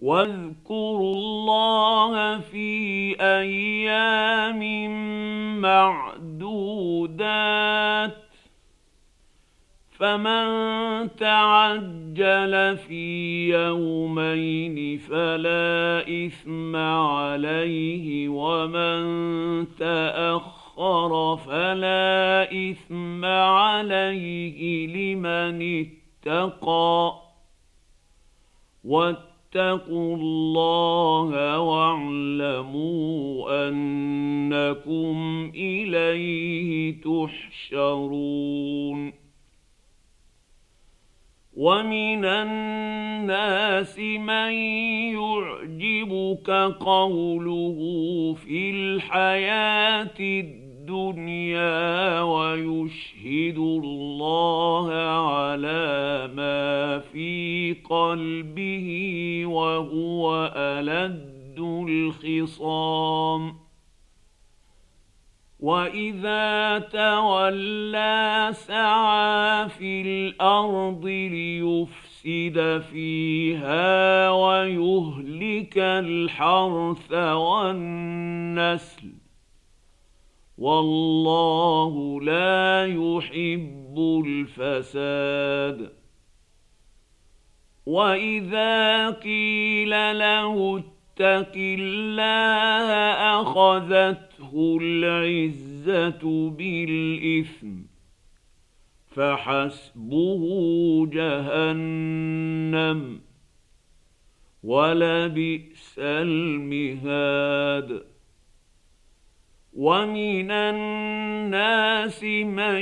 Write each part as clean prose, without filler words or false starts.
واذكروا الله في أيام معدودات فمن تعجل في يومين فلا إثم عليه ومن تأخر فلا إثم عليه لمن اتقى واتقوا الله واعلموا أنكم إليه تحشرون ومن الناس من يعجبك قوله في الحياة الدنيا ويشهد الله على ما في قلبه وهو ألد الخصام وإذا تولى سعى في الأرض ليفسد فيها ويهلك الحرث والنسل والله لا يحب الفساد وإذا قيل له اتق الله أخذته العزة بالإثم فحسبه جهنم ولبئس المهاد ومن الناس من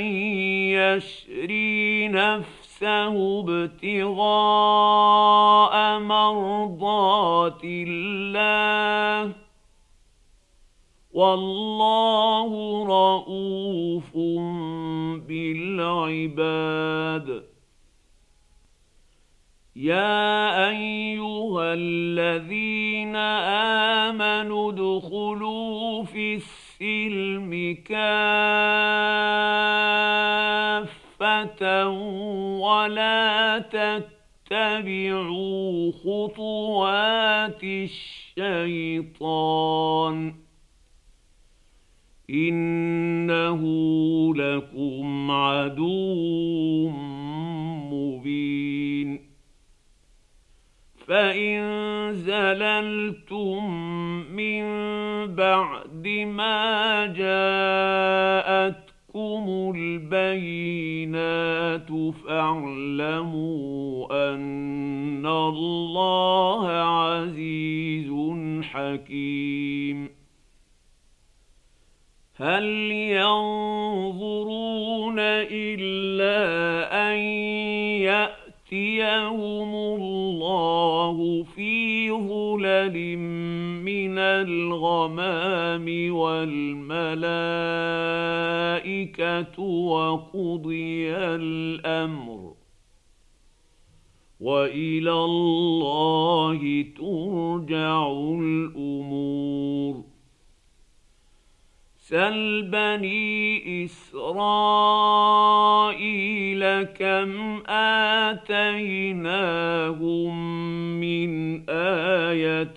يشري نفسه ابتغاء مرضات الله والله رؤوف بالعباد يا أيها الذين آمنوا ادخلوا في السلم كافة ولا تتبعوا خطوات الشيطان إنه لكم عدو مبين فإن زللتم من بعد ما جاءتكم البينات فاعلموا أن الله عزيز حكيم هل ينظرون إلا أن يأتيهم الله في ظلل من الغمام والملائكة وقضي الأمر وإلى الله ترجع الأمور سل بني إسرائيل كم آتيناهم من آية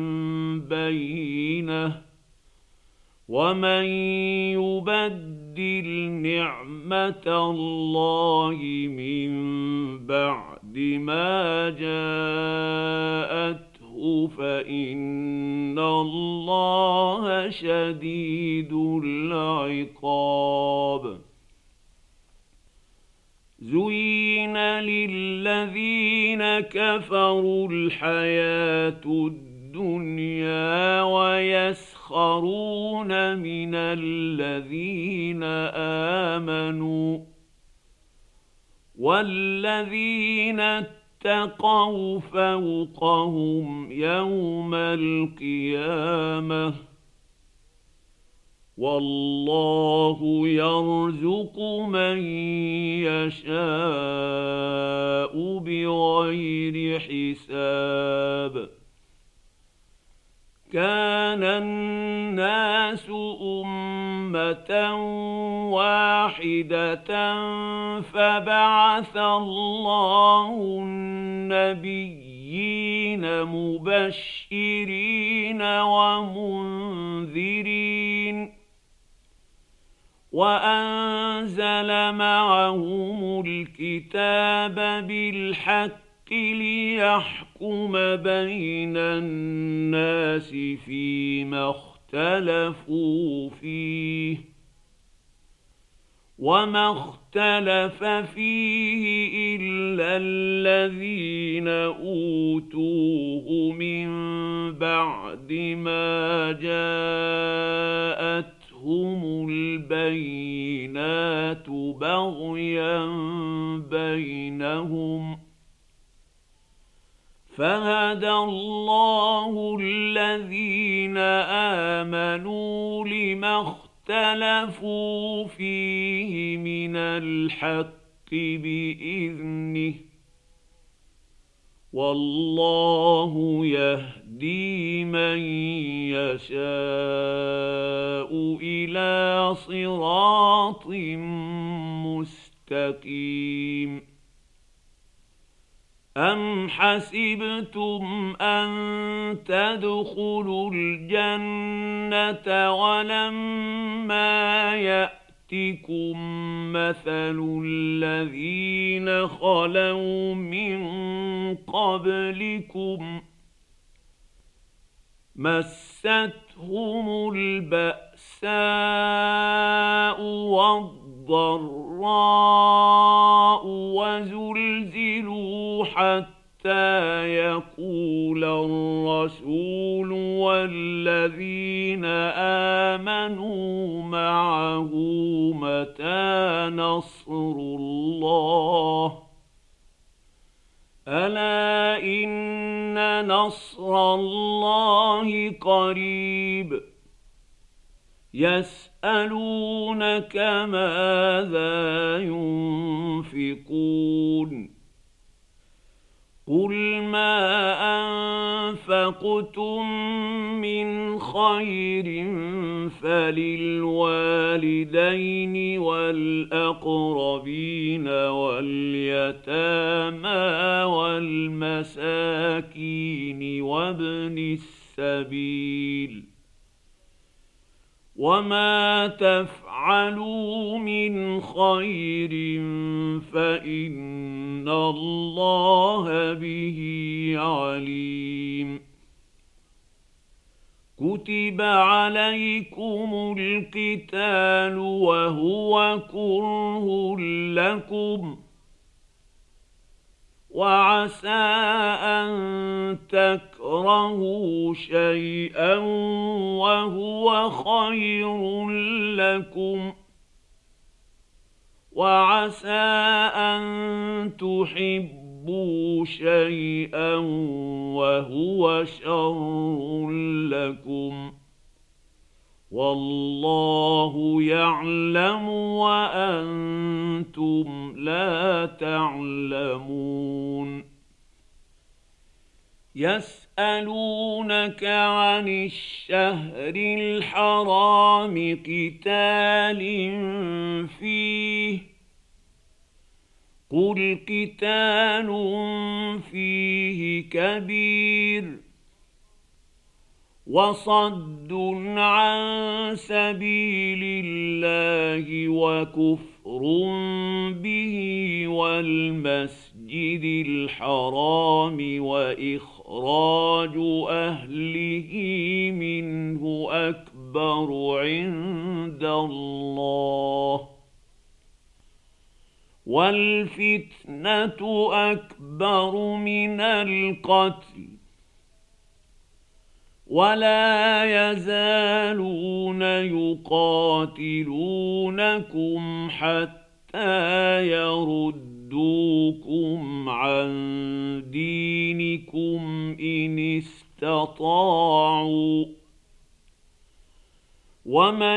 بينة ومن يبدل نعمة الله من بعد ما جاءته فإن الله شديد العقاب زين للذين كفروا الحياة الدنيا ويسخرون من الذين آمنوا والذين اتقوا فوقهم يوم القيامة والله يرزق من يشاء بغير حساب كان الناس أمة واحدة فبعث الله النبيين مبشرين ومنذرين وأنزل معهم الكتاب بالحق ليحكم بين الناس فيما اختلفوا فيه وما اختلف فيه إلا الذين أوتوه من بعد ما جاءتهم البينات بغيا بينهم فهدى الله الذين آمنوا لما اختلفوا فيه من الحق بإذنه والله يهدي من يشاء إلى صراط مستقيم أم حسبتم أن تدخلوا الجنة ولما يأتكم مثل الذين خلوا من قبلكم مستهم البأساء والضراء وزلزلوا حتى يقول الرسول والذين آمنوا معه متى نصر الله ألا إن نصر الله قريب يسألونك ماذا ينفقون قل ما أنفقتم من خير فللوالدين والأقربين واليتامى والمساكين وابن السبيل وما تفعلوا من خير فإن الله به عليم كتب عليكم القتال وهو كره لكم وعسى أن تكرهوا شيئا وهو خير لكم وعسى أن تحبوا شيئا وهو شر لكم والله يعلم وأنتم لا تعلمون يسألونك عن الشهر الحرام قتال فيه قل قتال فيه كبير وصد عن سبيل الله وكفر به والمسجد الحرام وإخراج أهله منه أكبر عند الله والفتنة أكبر من القتل ولا يزالون يقاتلونكم حتى يردوكم عن دينكم إن استطاعوا ومن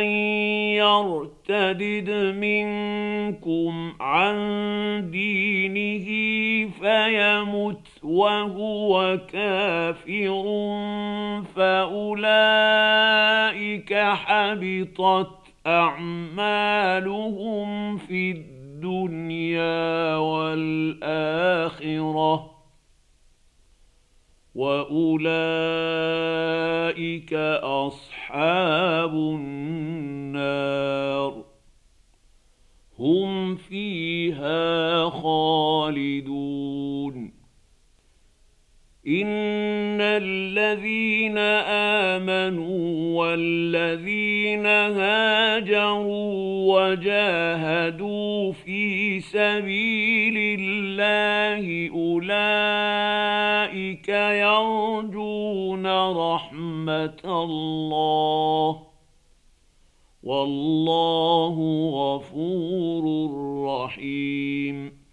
يرتدد منكم عن دينه فيمت وهو كافر فأولئك حبطت أعمالهم في الدنيا والآخرة وأولئك أصحاب النار هم فيها خالدون إن الذين آمنوا والذين هاجروا وجاهدوا في سبيل الله أولئك يرجون رحمة الله والله غفور رحيم